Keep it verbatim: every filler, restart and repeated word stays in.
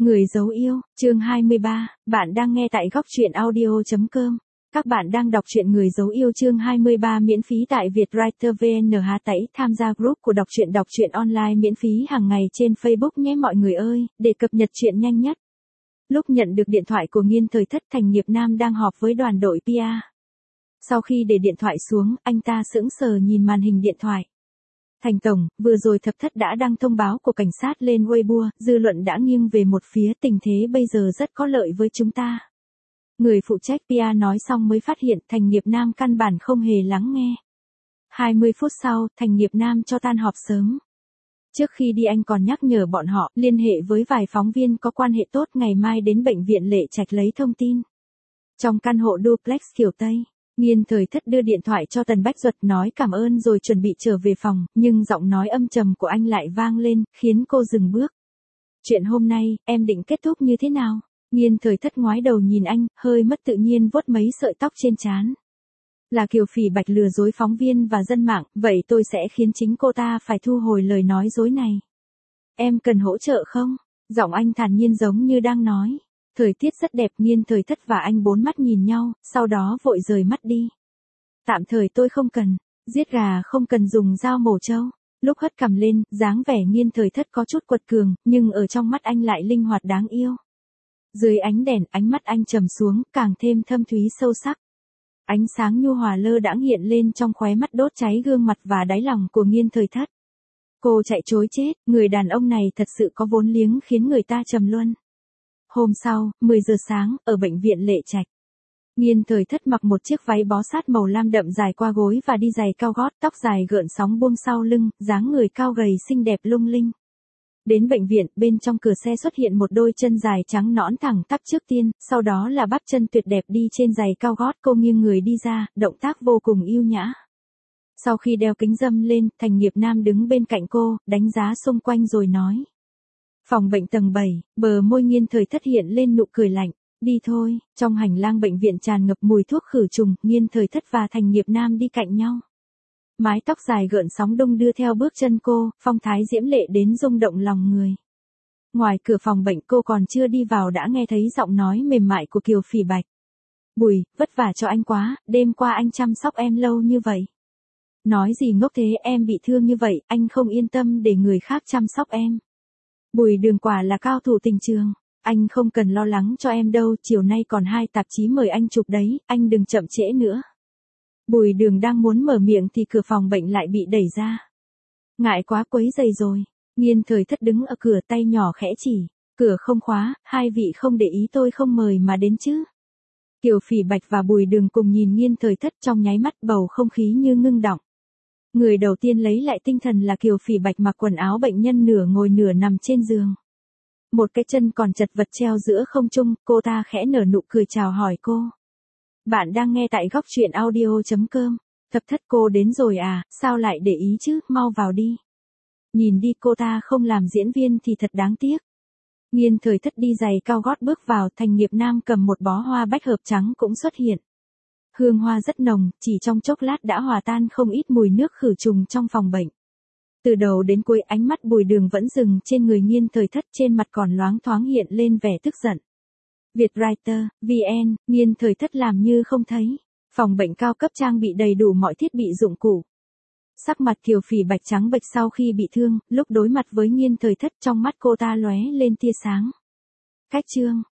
Người dấu yêu, chương hai mươi ba, bạn đang nghe tại góc truyện audio chấm com. Các bạn đang đọc truyện Người dấu yêu chương hai mươi ba miễn phí tại Vietwriter vê en hát tẩy tham gia group của đọc truyện đọc truyện online miễn phí hàng ngày trên Facebook nhé mọi người ơi, để cập nhật truyện nhanh nhất. Lúc nhận được điện thoại của Nghiên Thời Thất, Thành Nghiệp Nam đang họp với đoàn đội pê e. Sau khi để điện thoại xuống, anh ta sững sờ nhìn màn hình điện thoại. Thành tổng, vừa rồi Thập Thất đã đăng thông báo của cảnh sát lên Weibo, dư luận đã nghiêng về một phía, tình thế bây giờ rất có lợi với chúng ta. Người phụ trách pê e nói xong mới phát hiện Thành Nghiệp Nam căn bản không hề lắng nghe. hai mươi phút sau, Thành Nghiệp Nam cho tan họp sớm. Trước khi đi anh còn nhắc nhở bọn họ liên hệ với vài phóng viên có quan hệ tốt ngày mai đến bệnh viện Lệ Trạch lấy thông tin. Trong căn hộ duplex kiểu Tây, Nghiên Thời Thất đưa điện thoại cho Tần Bách Duật nói cảm ơn rồi chuẩn bị trở về phòng, nhưng giọng nói âm trầm của anh lại vang lên, khiến cô dừng bước. Chuyện hôm nay, em định kết thúc như thế nào? Nghiên Thời Thất ngoái đầu nhìn anh, hơi mất tự nhiên vuốt mấy sợi tóc trên trán. Là Kiều Phỉ Bạch lừa dối phóng viên và dân mạng, vậy tôi sẽ khiến chính cô ta phải thu hồi lời nói dối này. Em cần hỗ trợ không? Giọng anh thản nhiên giống như đang nói. Thời tiết rất đẹp, Nghiên Thời Thất và anh bốn mắt nhìn nhau, sau đó vội rời mắt đi. Tạm thời tôi không cần, giết gà không cần dùng dao mổ trâu. Lúc hất cằm lên, dáng vẻ Nghiên Thời Thất có chút quật cường, nhưng ở trong mắt anh lại linh hoạt đáng yêu. Dưới ánh đèn, ánh mắt anh trầm xuống, càng thêm thâm thúy sâu sắc. Ánh sáng nhu hòa lơ đãng hiện lên trong khóe mắt đốt cháy gương mặt và đáy lòng của Nghiên Thời Thất. Cô chạy trối chết, người đàn ông này thật sự có vốn liếng khiến người ta trầm luân. Hôm sau, mười giờ sáng, ở bệnh viện Lệ Trạch. Nghiên Thời Thất mặc một chiếc váy bó sát màu lam đậm dài qua gối và đi giày cao gót, tóc dài gợn sóng buông sau lưng, dáng người cao gầy xinh đẹp lung linh. Đến bệnh viện, bên trong cửa xe xuất hiện một đôi chân dài trắng nõn thẳng tắp trước tiên, sau đó là bắp chân tuyệt đẹp đi trên giày cao gót, cô nghiêng người đi ra, động tác vô cùng yêu nhã. Sau khi đeo kính râm lên, Thành Nghiệp Nam đứng bên cạnh cô, đánh giá xung quanh rồi nói. Phòng bệnh tầng bảy, bờ môi Nghiên Thời Thất hiện lên nụ cười lạnh. Đi thôi, trong hành lang bệnh viện tràn ngập mùi thuốc khử trùng, Nghiên Thời Thất và Thành Nghiệp Nam đi cạnh nhau. Mái tóc dài gợn sóng đung đưa theo bước chân cô, phong thái diễm lệ đến rung động lòng người. Ngoài cửa phòng bệnh cô còn chưa đi vào đã nghe thấy giọng nói mềm mại của Kiều Phỉ Bạch. Bùi, vất vả cho anh quá, đêm qua anh chăm sóc em lâu như vậy. Nói gì ngốc thế, em bị thương như vậy, anh không yên tâm để người khác chăm sóc em. Bùi Đường quả là cao thủ tình trường. Anh không cần lo lắng cho em đâu, chiều nay còn hai tạp chí mời anh chụp đấy, anh đừng chậm trễ nữa. Bùi Đường đang muốn mở miệng thì cửa phòng bệnh lại bị đẩy ra. Ngại quá quấy rầy rồi. Nghiên Thời Thất đứng ở cửa, tay nhỏ khẽ chỉ. Cửa không khóa, hai vị không để ý tôi không mời mà đến chứ. Kiều Phỉ Bạch và Bùi Đường cùng nhìn Nghiên Thời Thất, trong nháy mắt bầu không khí như ngưng đọng. Người đầu tiên lấy lại tinh thần là Kiều Phỉ Bạch mặc quần áo bệnh nhân nửa ngồi nửa nằm trên giường. Một cái chân còn chật vật treo giữa không trung, cô ta khẽ nở nụ cười chào hỏi cô. Bạn đang nghe tại góc truyện audio chấm com. Thập Thất, cô đến rồi à, sao lại để ý chứ, mau vào đi. Nhìn đi, cô ta không làm diễn viên thì thật đáng tiếc. Nghiên Thời Thất đi giày cao gót bước vào, Thành Nghiệp Nam cầm một bó hoa bách hợp trắng cũng xuất hiện. Hương hoa rất nồng, chỉ trong chốc lát đã hòa tan không ít mùi nước khử trùng trong phòng bệnh. Từ đầu đến cuối ánh mắt Bùi Đường vẫn dừng trên người Nghiên Thời Thất, trên mặt còn loáng thoáng hiện lên vẻ tức giận. Vietwriter, vê en, Nghiên Thời Thất làm như không thấy. Phòng bệnh cao cấp trang bị đầy đủ mọi thiết bị dụng cụ. Sắc mặt Kiều Phỉ Bạch trắng bệch sau khi bị thương, lúc đối mặt với Nghiên Thời Thất trong mắt cô ta lóe lên tia sáng. Cách chương,